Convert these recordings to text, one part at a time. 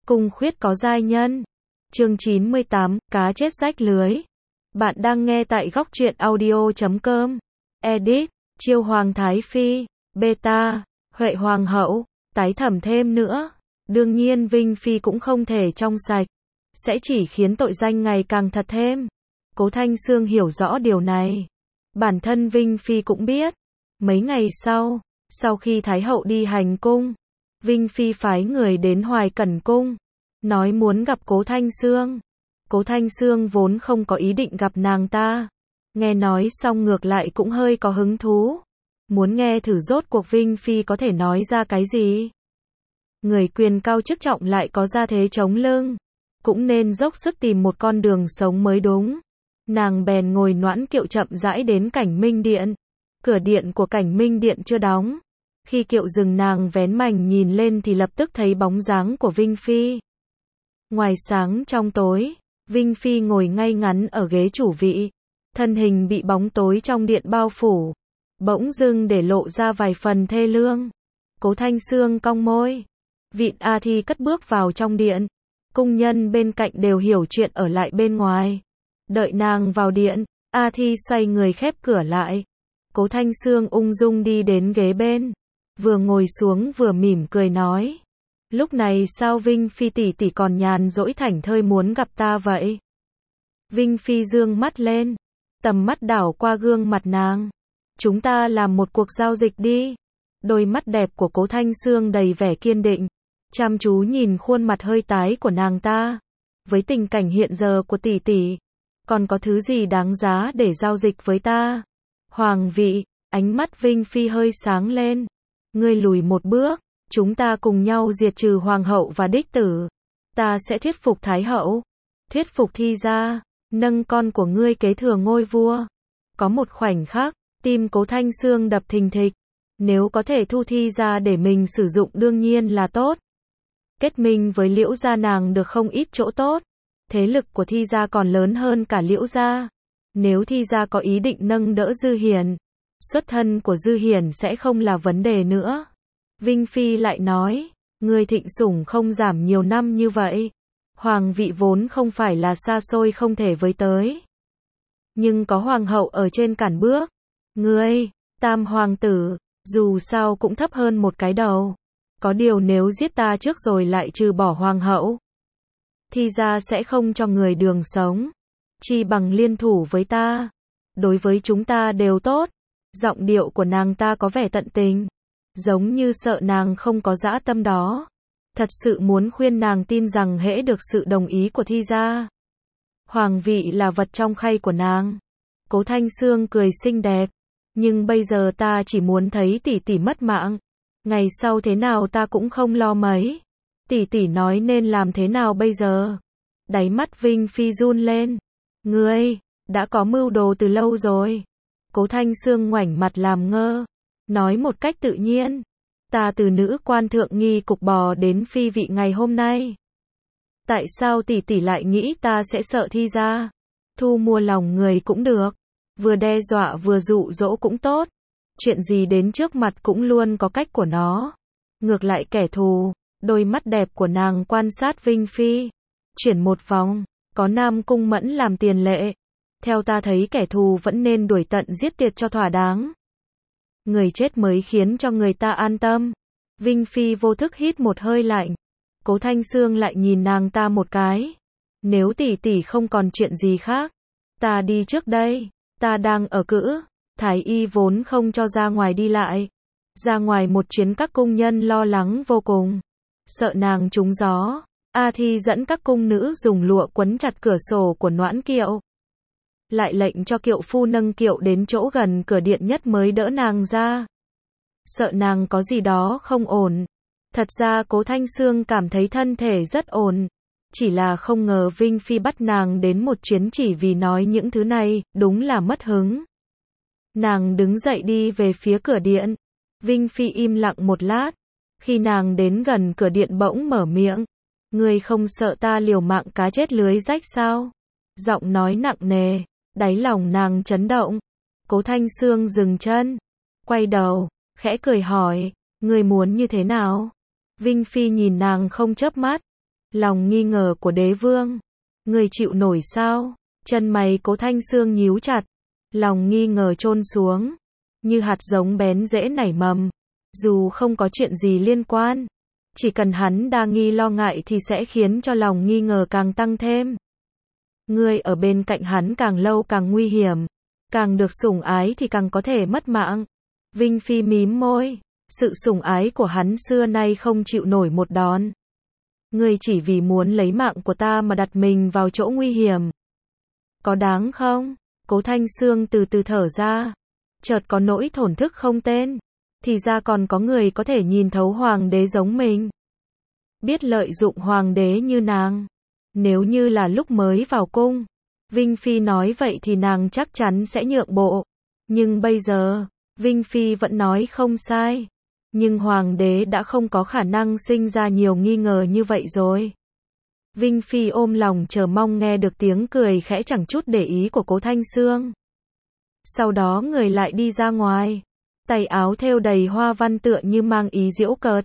Cung khuyết có giai nhân. Chương 98, cá chết rách lưới. Bạn đang nghe tại góc truyện audio.com. Edit, Chiêu Hoàng Thái Phi, Beta, Huệ Hoàng hậu, tái thẩm thêm nữa. Đương nhiên Vinh Phi cũng không thể trong sạch, sẽ chỉ khiến tội danh ngày càng thật thêm. Cố Thanh Xương hiểu rõ điều này. Bản thân Vinh Phi cũng biết. Mấy ngày sau khi Thái hậu đi hành cung, Vinh Phi phái người đến Hoài Cẩn cung, nói muốn gặp Cố Thanh Xương. Cố Thanh Xương vốn không có ý định gặp nàng ta, nghe nói xong ngược lại cũng hơi có hứng thú, muốn nghe thử rốt cuộc Vinh Phi có thể nói ra cái gì. Người quyền cao chức trọng lại có gia thế chống lưng, cũng nên dốc sức tìm một con đường sống mới đúng. Nàng bèn ngồi noãn kiệu chậm rãi đến Cảnh Minh Điện. Cửa điện của Cảnh Minh Điện chưa đóng. Khi kiệu dừng nàng vén mành nhìn lên thì lập tức thấy bóng dáng của Vinh Phi. Ngoài sáng trong tối, Vinh Phi ngồi ngay ngắn ở ghế chủ vị. Thân hình bị bóng tối trong điện bao phủ, bỗng dưng để lộ ra vài phần thê lương. Cố Thanh Xương cong môi, vịn A Thi cất bước vào trong điện. Cung nhân bên cạnh đều hiểu chuyện ở lại bên ngoài. Đợi nàng vào điện, A Thi xoay người khép cửa lại. Cố Thanh Xương ung dung đi đến ghế bên, vừa ngồi xuống vừa mỉm cười nói: lúc này sao Vinh Phi tỷ tỷ còn nhàn rỗi thảnh thơi muốn gặp ta vậy? Vinh Phi dương mắt lên, tầm mắt đảo qua gương mặt nàng. Chúng ta làm một cuộc giao dịch đi. Đôi mắt đẹp của Cố Thanh Xương đầy vẻ kiên định, chăm chú nhìn khuôn mặt hơi tái của nàng ta. Với tình cảnh hiện giờ của tỷ tỷ, còn có thứ gì đáng giá để giao dịch với ta? Hoàng vị, ánh mắt Vinh Phi hơi sáng lên. Ngươi lùi một bước, chúng ta cùng nhau diệt trừ hoàng hậu và đích tử. Ta sẽ thuyết phục Thái hậu, thuyết phục Thi gia, nâng con của ngươi kế thừa ngôi vua. Có một khoảnh khắc, tim Cố Thanh Xương đập thình thịch. Nếu có thể thu Thi gia để mình sử dụng đương nhiên là tốt. Kết minh với Liễu gia nàng được không ít chỗ tốt. Thế lực của Thi gia còn lớn hơn cả Liễu gia. Nếu Thi gia có ý định nâng đỡ Dư Hiền, xuất thân của Dư Hiền sẽ không là vấn đề nữa. Vinh Phi lại nói, người thịnh sủng không giảm nhiều năm như vậy. Hoàng vị vốn không phải là xa xôi không thể với tới. Nhưng có hoàng hậu ở trên cản bước. Ngươi, tam hoàng tử, dù sao cũng thấp hơn một cái đầu. Có điều nếu giết ta trước rồi lại trừ bỏ hoàng hậu, Thi gia sẽ không cho người đường sống. Chi bằng liên thủ với ta. Đối với chúng ta đều tốt. Giọng điệu của nàng ta có vẻ tận tình, giống như sợ nàng không có dã tâm đó. Thật sự muốn khuyên nàng tin rằng hễ được sự đồng ý của Thi gia, hoàng vị là vật trong khay của nàng. Cố Thanh Xương cười xinh đẹp. Nhưng bây giờ ta chỉ muốn thấy tỷ tỷ mất mạng. Ngày sau thế nào ta cũng không lo mấy. Tỷ tỷ nói nên làm thế nào bây giờ? Đáy mắt Vinh Phi run lên. Ngươi, đã có mưu đồ từ lâu rồi. Cố Thanh Xương ngoảnh mặt làm ngơ, nói một cách tự nhiên. Ta từ nữ quan thượng nghi cục bò đến phi vị ngày hôm nay. Tại sao tỷ tỷ lại nghĩ ta sẽ sợ Thi gia? Thu mua lòng người cũng được, vừa đe dọa vừa dụ dỗ cũng tốt. Chuyện gì đến trước mặt cũng luôn có cách của nó. Ngược lại kẻ thù, đôi mắt đẹp của nàng quan sát Vinh Phi, chuyển một vòng, có Nam Cung Mẫn làm tiền lệ. Theo ta thấy kẻ thù vẫn nên đuổi tận giết tuyệt cho thỏa đáng. Người chết mới khiến cho người ta an tâm. Vinh Phi vô thức hít một hơi lạnh. Cố Thanh Xương lại nhìn nàng ta một cái. Nếu tỷ tỷ không còn chuyện gì khác, ta đi trước đây. Ta đang ở cữ. Thái y vốn không cho ra ngoài đi lại. Ra ngoài một chuyến các cung nhân lo lắng vô cùng, sợ nàng trúng gió. A Thi dẫn các cung nữ dùng lụa quấn chặt cửa sổ của noãn kiệu, lại lệnh cho kiệu phu nâng kiệu đến chỗ gần cửa điện nhất mới đỡ nàng ra. Sợ nàng có gì đó không ổn. Thật ra Cố Thanh Xương cảm thấy thân thể rất ổn. Chỉ là không ngờ Vinh Phi bắt nàng đến một chuyến chỉ vì nói những thứ này, đúng là mất hứng. Nàng đứng dậy đi về phía cửa điện. Vinh Phi im lặng một lát. Khi nàng đến gần cửa điện bỗng mở miệng. Ngươi không sợ ta liều mạng cá chết lưới rách sao? Giọng nói nặng nề, đáy lòng nàng chấn động. Cố Thanh Xương dừng chân, quay đầu, khẽ cười hỏi, ngươi muốn như thế nào? Vinh Phi nhìn nàng không chớp mắt, Lòng nghi ngờ của đế vương. Người chịu nổi sao? Chân mày Cố Thanh Sương nhíu chặt. Lòng nghi ngờ chôn xuống. Như hạt giống bén rễ nảy mầm. Dù không có chuyện gì liên quan. Chỉ cần hắn đa nghi lo ngại thì sẽ khiến cho lòng nghi ngờ càng tăng thêm. Người ở bên cạnh hắn càng lâu càng nguy hiểm. Càng được sủng ái thì càng có thể mất mạng. Vinh Phi mím môi. Sự sủng ái của hắn xưa nay không chịu nổi một đòn. Ngươi chỉ vì muốn lấy mạng của ta mà đặt mình vào chỗ nguy hiểm. Có đáng không? Cố Thanh Sương từ từ thở ra. Chợt có nỗi thổn thức không tên. Thì ra còn có người có thể nhìn thấu hoàng đế giống mình. Biết lợi dụng hoàng đế như nàng. Nếu như là lúc mới vào cung, Vinh Phi nói vậy thì nàng chắc chắn sẽ nhượng bộ. Nhưng bây giờ, Vinh Phi vẫn nói không sai. Nhưng hoàng đế đã không có khả năng sinh ra nhiều nghi ngờ như vậy rồi. Vinh Phi ôm lòng chờ mong nghe được tiếng cười khẽ chẳng chút để ý của Cố Thanh Sương. Sau đó người lại đi ra ngoài. Tay áo thêu đầy hoa văn tựa như mang ý giễu cợt.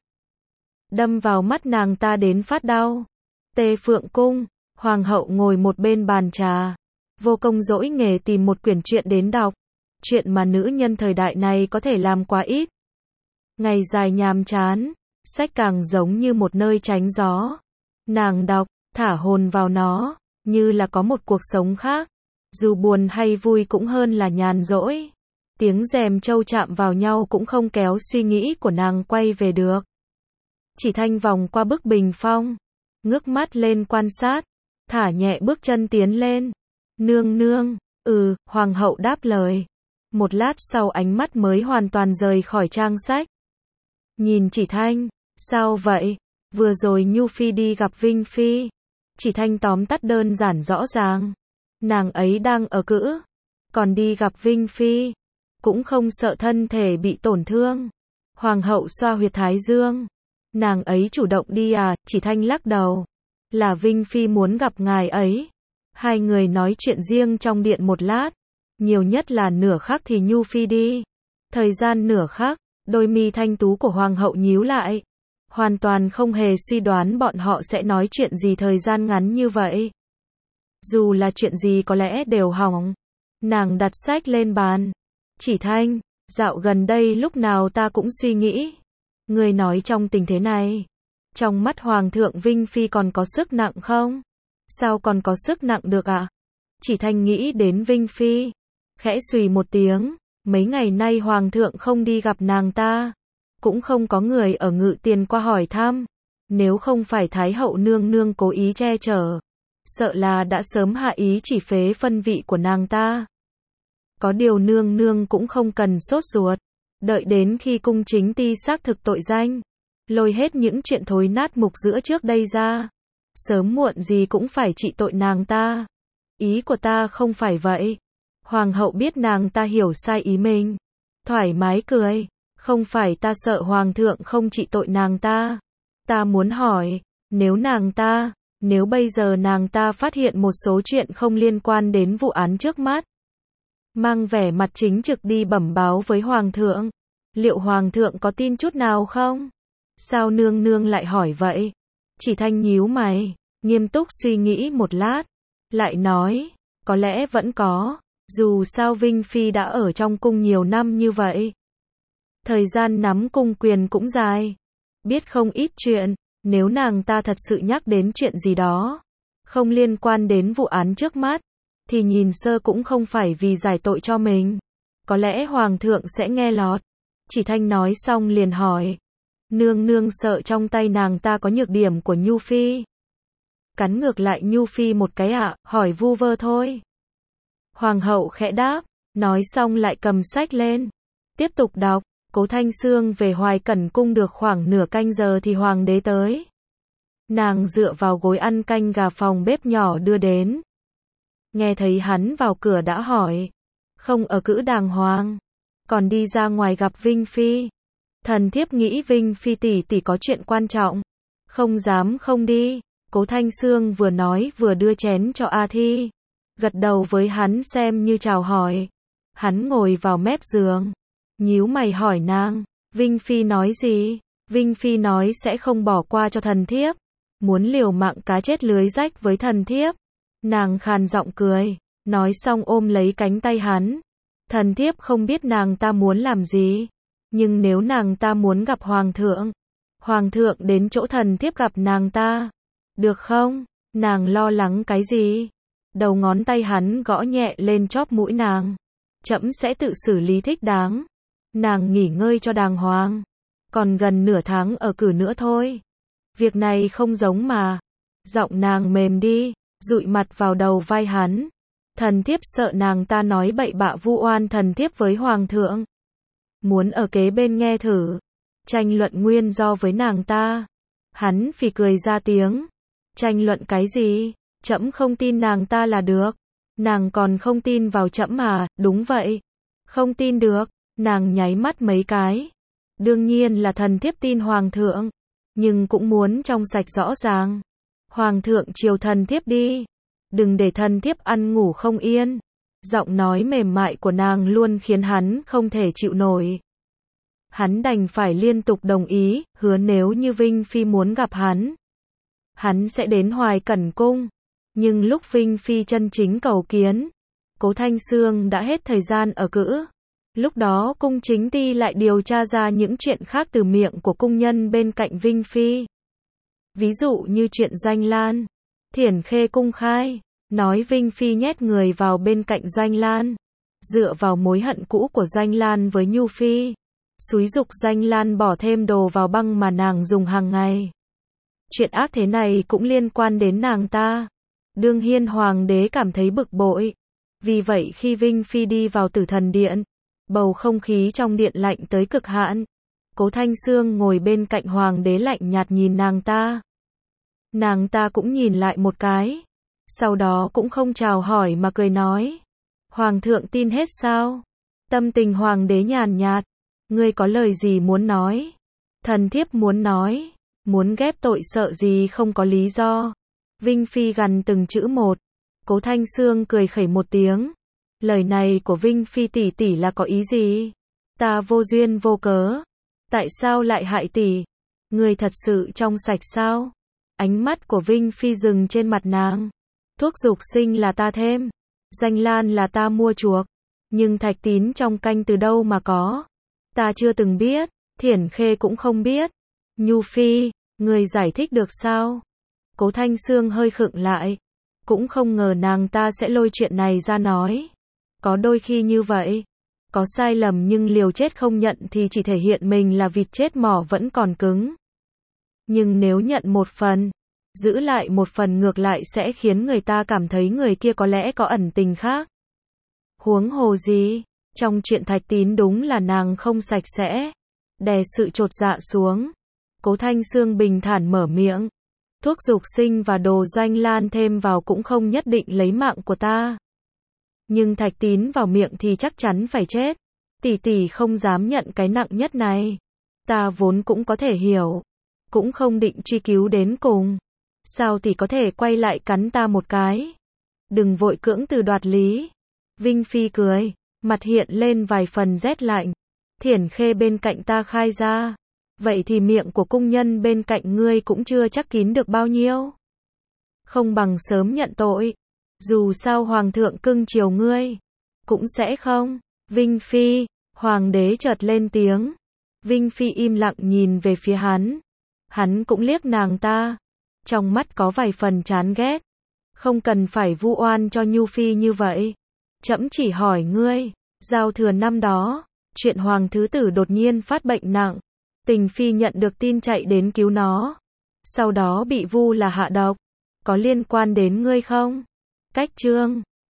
Đâm vào mắt nàng ta đến phát đau. Tê Phượng Cung, hoàng hậu ngồi một bên bàn trà. Vô công dỗi nghề tìm một quyển truyện đến đọc. Chuyện mà nữ nhân thời đại này có thể làm quá ít. Ngày dài nhàm chán, sách càng giống như một nơi tránh gió. Nàng đọc, thả hồn vào nó, như là có một cuộc sống khác. Dù buồn hay vui cũng hơn là nhàn rỗi. Tiếng rèm trâu chạm vào nhau cũng không kéo suy nghĩ của nàng quay về được. Chỉ Thanh vòng qua bức bình phong, ngước mắt lên quan sát, thả nhẹ bước chân tiến lên. Nương nương, hoàng hậu đáp lời. Một lát sau ánh mắt mới hoàn toàn rời khỏi trang sách. Nhìn Chỉ Thanh, sao vậy? Vừa rồi Nhu Phi đi gặp Vinh Phi. Chỉ Thanh tóm tắt đơn giản rõ ràng. Nàng ấy đang ở cữ, còn đi gặp Vinh Phi. Cũng không sợ thân thể bị tổn thương. Hoàng hậu xoa huyệt thái dương. Nàng ấy chủ động đi à? Chỉ Thanh lắc đầu. Là Vinh Phi muốn gặp ngài ấy. Hai người nói chuyện riêng trong điện một lát. Nhiều nhất là nửa khắc thì Nhu Phi đi. Thời gian nửa khắc, đôi mi thanh tú của hoàng hậu nhíu lại. Hoàn toàn không hề suy đoán bọn họ sẽ nói chuyện gì thời gian ngắn như vậy. Dù là chuyện gì có lẽ đều hỏng. Nàng đặt sách lên bàn. Chỉ Thanh, dạo gần đây lúc nào ta cũng suy nghĩ. Người nói trong tình thế này, trong mắt Hoàng thượng Vinh Phi còn có sức nặng không? Sao còn có sức nặng được ạ? Chỉ Thanh nghĩ đến Vinh Phi. Khẽ xùy một tiếng, mấy ngày nay Hoàng thượng không đi gặp nàng ta. Cũng không có người ở Ngự Tiền qua hỏi thăm. Nếu không phải Thái hậu nương nương cố ý che chở, sợ là đã sớm hạ ý chỉ phế phân vị của nàng ta. Có điều nương nương cũng không cần sốt ruột. Đợi đến khi cung chính ti xác thực tội danh, lôi hết những chuyện thối nát mục giữa trước đây ra. Sớm muộn gì cũng phải trị tội nàng ta. Ý của ta không phải vậy. Hoàng hậu biết nàng ta hiểu sai ý mình. Thoải mái cười. Không phải ta sợ hoàng thượng không trị tội nàng ta. Ta muốn hỏi, nếu bây giờ nàng ta phát hiện một số chuyện không liên quan đến vụ án trước mắt, mang vẻ mặt chính trực đi bẩm báo với hoàng thượng, liệu hoàng thượng có tin chút nào không? Sao nương nương lại hỏi vậy? Chỉ Thanh nhíu mày, nghiêm túc suy nghĩ một lát, lại nói, có lẽ vẫn có, dù sao Vinh Phi đã ở trong cung nhiều năm như vậy. Thời gian nắm cung quyền cũng dài, biết không ít chuyện, nếu nàng ta thật sự nhắc đến chuyện gì đó, không liên quan đến vụ án trước mắt, thì nhìn sơ cũng không phải vì giải tội cho mình. Có lẽ hoàng thượng sẽ nghe lọt. Chỉ Thanh nói xong liền hỏi. Nương nương sợ trong tay nàng ta có nhược điểm của Nhu Phi. Cắn ngược lại Nhu Phi một cái ạ, hỏi vu vơ thôi. Hoàng hậu khẽ đáp, nói xong lại cầm sách lên. Tiếp tục đọc, Cố Thanh Sương về Hoài Cẩn cung được khoảng nửa canh giờ thì hoàng đế tới. Nàng dựa vào gối ăn canh gà phòng bếp nhỏ đưa đến. Nghe thấy hắn vào cửa đã hỏi. Không ở cữ đàng hoàng. Còn đi ra ngoài gặp Vinh Phi. Thần thiếp nghĩ Vinh Phi tỷ tỷ có chuyện quan trọng. Không dám không đi. Cố Thanh Sương vừa nói vừa đưa chén cho A Thi. Gật đầu với hắn xem như chào hỏi. Hắn ngồi vào mép giường. Nhíu mày hỏi nàng. Vinh Phi nói gì? Vinh Phi nói sẽ không bỏ qua cho thần thiếp. muốn liều mạng cá chết lưới rách với thần thiếp. Nàng khàn giọng cười, nói xong ôm lấy cánh tay hắn. Thần thiếp không biết nàng ta muốn làm gì, nhưng nếu nàng ta muốn gặp hoàng thượng đến chỗ thần thiếp gặp nàng ta, được không? Nàng lo lắng cái gì? Đầu ngón tay hắn gõ nhẹ lên chóp mũi nàng. Trẫm sẽ tự xử lý thích đáng. Nàng nghỉ ngơi cho đàng hoàng. Còn gần nửa tháng ở cử nữa thôi. Việc này không giống mà. Giọng nàng mềm đi, dụi mặt vào đầu vai hắn. Thần thiếp sợ nàng ta nói bậy bạ vu oan thần thiếp với hoàng thượng. Muốn ở kế bên nghe thử. Tranh luận nguyên do với nàng ta. Hắn phì cười ra tiếng. Tranh luận cái gì? Trẫm không tin nàng ta là được. Nàng còn không tin vào trẫm mà, đúng vậy. Không tin được, nàng nháy mắt mấy cái. Đương nhiên là thần thiếp tin hoàng thượng, nhưng cũng muốn trong sạch rõ ràng. Hoàng thượng chiều thần thiếp đi, đừng để thần thiếp ăn ngủ không yên. Giọng nói mềm mại của nàng luôn khiến hắn không thể chịu nổi. Hắn đành phải liên tục đồng ý, hứa nếu như Vinh Phi muốn gặp hắn sẽ đến Hoài Cẩn Cung. Nhưng lúc Vinh Phi chân chính cầu kiến, Cố Thanh Xương đã hết thời gian ở cữ. Lúc đó cung chính ty lại điều tra ra những chuyện khác từ miệng của cung nhân bên cạnh Vinh Phi. Ví dụ như chuyện Doanh Lan. Thiển Khê cung khai, nói Vinh Phi nhét người vào bên cạnh Doanh Lan. Dựa vào mối hận cũ của Doanh Lan với Nhu Phi. Xúi giục Doanh Lan bỏ thêm đồ vào băng mà nàng dùng hàng ngày. Chuyện ác thế này cũng liên quan đến nàng ta. Đương Hiên Hoàng đế cảm thấy bực bội. Vì vậy khi Vinh Phi đi vào Tử Thần Điện, bầu không khí trong điện lạnh tới cực hạn. Cố Thanh Xương ngồi bên cạnh Hoàng đế lạnh nhạt nhìn nàng ta. Nàng ta cũng nhìn lại một cái. Sau đó cũng không chào hỏi mà cười nói. Hoàng thượng tin hết sao? Tâm tình Hoàng đế nhàn nhạt. Ngươi có lời gì muốn nói? Thần thiếp muốn nói. Muốn ghép tội sợ gì không có lý do. Vinh Phi gằn từng chữ một. Cố Thanh Xương cười khẩy một tiếng. Lời này của Vinh Phi tỷ tỷ là có ý gì? Ta vô duyên vô cớ. Tại sao lại hại tỷ? Người thật sự trong sạch sao? Ánh mắt của Vinh Phi dừng trên mặt nàng. Thuốc dục sinh là ta thêm. Doanh Lan là ta mua chuộc. Nhưng thạch tín trong canh từ đâu mà có? Ta chưa từng biết. Thiển Khê cũng không biết. Nhu Phi, người giải thích được sao? Cố Thanh Xương hơi khựng lại. Cũng không ngờ nàng ta sẽ lôi chuyện này ra nói. Có đôi khi như vậy. Có sai lầm nhưng liều chết không nhận thì chỉ thể hiện mình là vịt chết mỏ vẫn còn cứng. Nhưng nếu nhận một phần, giữ lại một phần ngược lại sẽ khiến người ta cảm thấy người kia có lẽ có ẩn tình khác. Huống hồ gì, trong chuyện thạch tín đúng là nàng không sạch sẽ. Đè sự chột dạ xuống. Cố Thanh Xương bình thản mở miệng. Thuốc dục sinh và đồ Doanh Lan thêm vào cũng không nhất định lấy mạng của ta. Nhưng thạch tín vào miệng thì chắc chắn phải chết. Tỷ tỷ không dám nhận cái nặng nhất này. Ta vốn cũng có thể hiểu. Cũng không định truy cứu đến cùng. Sao tỷ có thể quay lại cắn ta một cái? Đừng vội cưỡng từ đoạt lý. Vinh Phi cười. Mặt hiện lên vài phần rét lạnh. Thiển Khê bên cạnh ta khai ra. Vậy thì miệng của cung nhân bên cạnh ngươi cũng chưa chắc kín được bao nhiêu. Không bằng sớm nhận tội. Dù sao hoàng thượng cưng chiều ngươi. Cũng sẽ không. Vinh Phi, hoàng đế chợt lên tiếng. Vinh Phi im lặng nhìn về phía hắn. Hắn cũng liếc nàng ta. Trong mắt có vài phần chán ghét. Không cần phải vu oan cho Nhu Phi như vậy. Trẫm chỉ hỏi ngươi, giao thừa năm đó, chuyện hoàng thứ tử đột nhiên phát bệnh nặng. Tình Phi nhận được tin chạy đến cứu nó. Sau đó bị vu là hạ độc. Có liên quan đến ngươi không? Cách chương